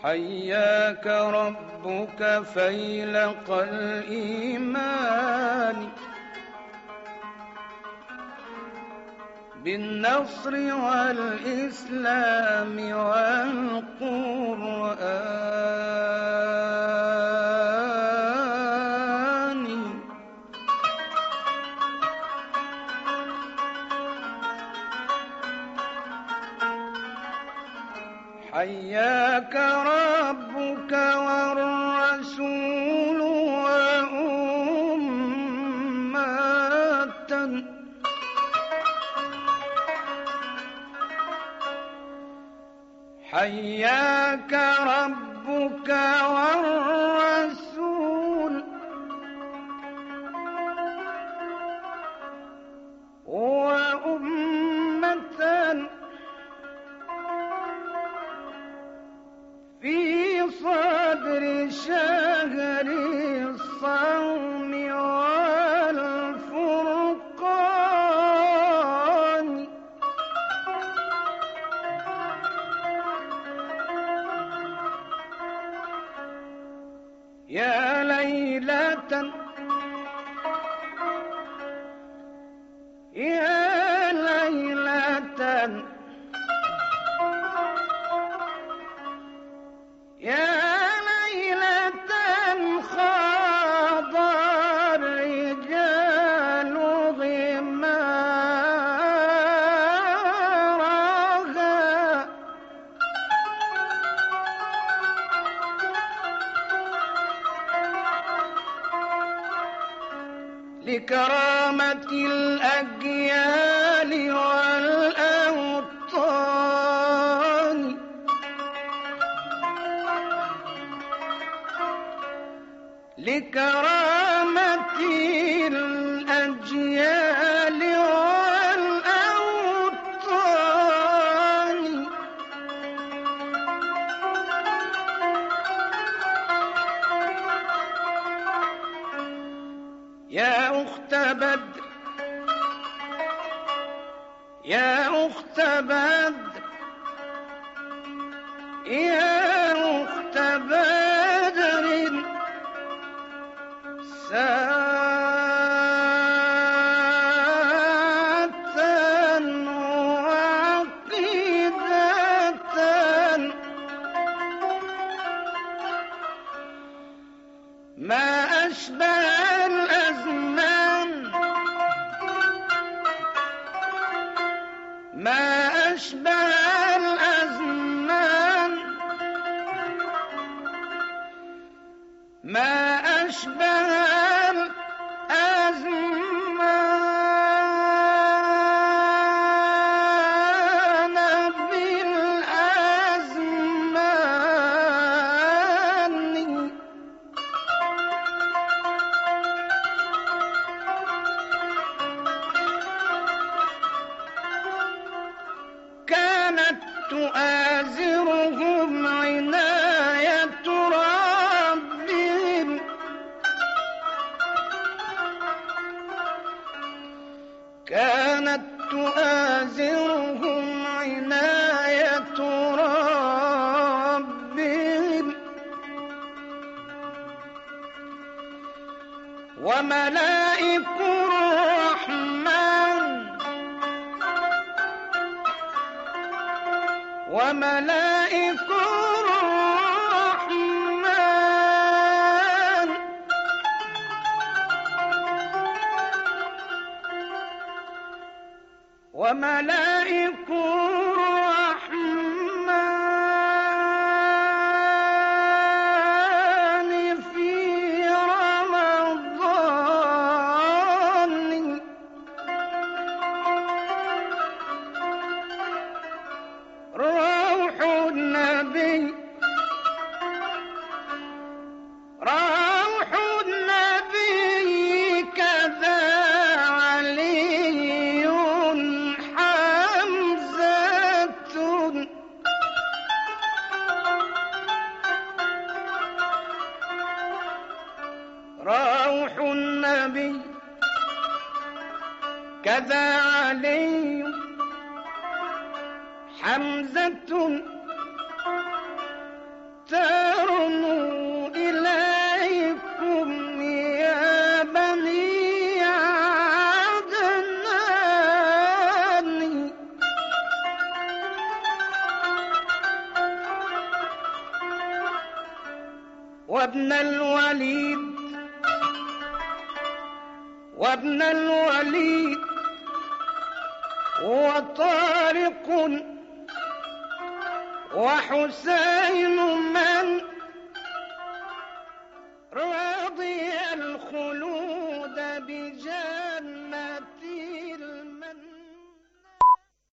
حياك ربك فيلق الإيمان بالنصر والإسلام والقرآن. حياك ربك والرسول وأمة حياك ربك والرسول وأمة في صدر شهر الصوم والفرقان. يا ليلة يا ليلة يا ليلة خاض الرجال غمارها لكرامة الأجيال والأوطان. لكرامة الأجيال والأوطان. يا أخت بدر يا أخت بدر يا أخت بدر ساعة وعقيدة ما أشبه الأزمان ما أشبه الأزمان ما أشبه الأزمان بالأزمان. كانت تؤازرهم عناية ربهم كانت تؤازرهم عناية ربهم وملائك الرحمن وملائك الرحمن وملائك الرحمن في رمضان. روح النبي روح النبي كذا علي حمزة. روح النبي كذا علي حمزة ترنوا إليكم يا بني عدنان وابن الوليد وطارق وحسين من رضي الخلود